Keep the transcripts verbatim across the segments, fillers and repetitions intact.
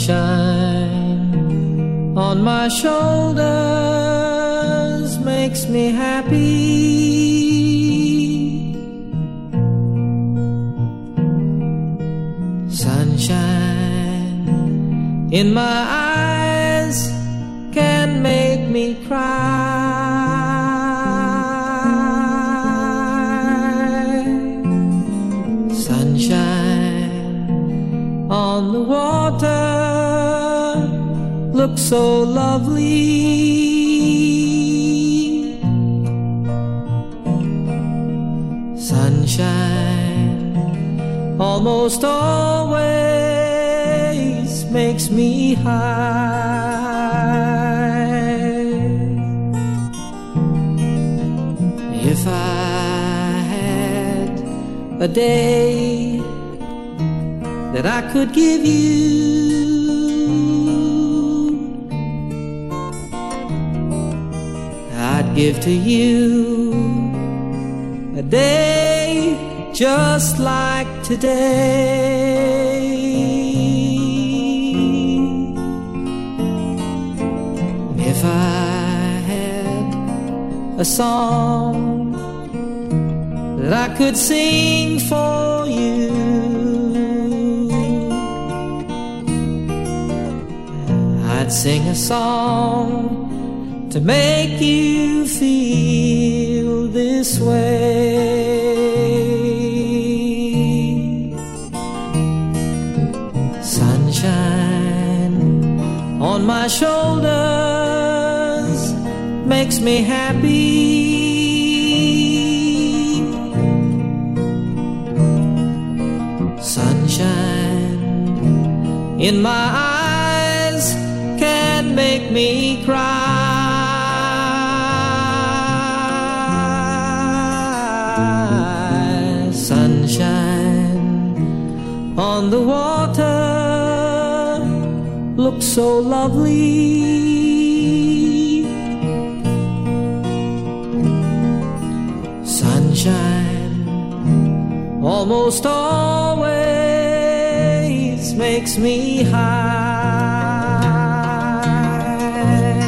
Sunshine on my shoulders makes me happy. Sunshine in my eyes can make me cry. Sunshine on the water looks so lovely. Sunshine almost always makes me high. If I had a day that I could give you, I'd give to you a day just like today. If I had a song that I could sing for you, I'd sing a song to make you feel this way. Sunshine on my shoulders makes me happy. Sunshine in my eyes can make me cry. Sunshine on the water looks so lovely. Sunshine almost always makes me high.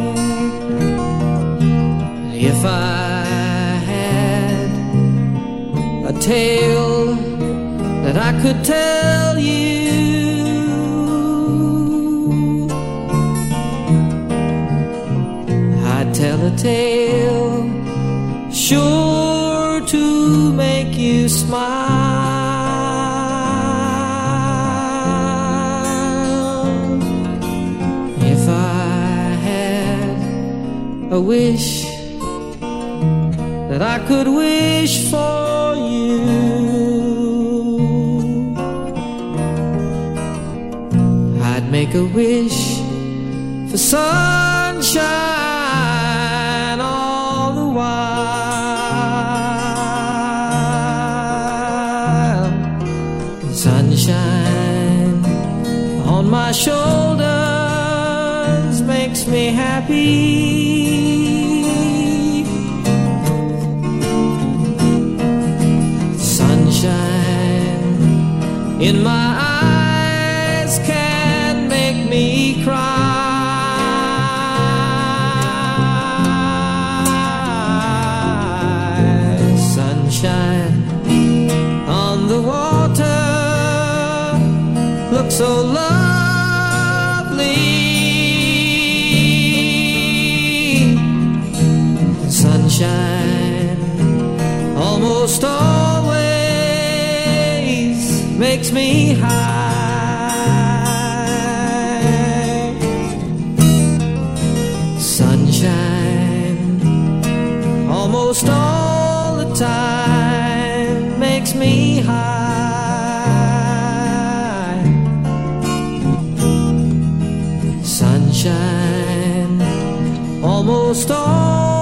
If I had a tale that I could tell you, I'd tell a tale sure to make you smile. If I had a wish that I could wish for you, I'd make a wish for sunshine all the while. Sunshine on my shoulders makes me happy. In my eyes can make me cry. Sunshine on the water looks so lovely. Sunshine almost always makes me high. Sunshine almost all the time makes me high. Sunshine almost all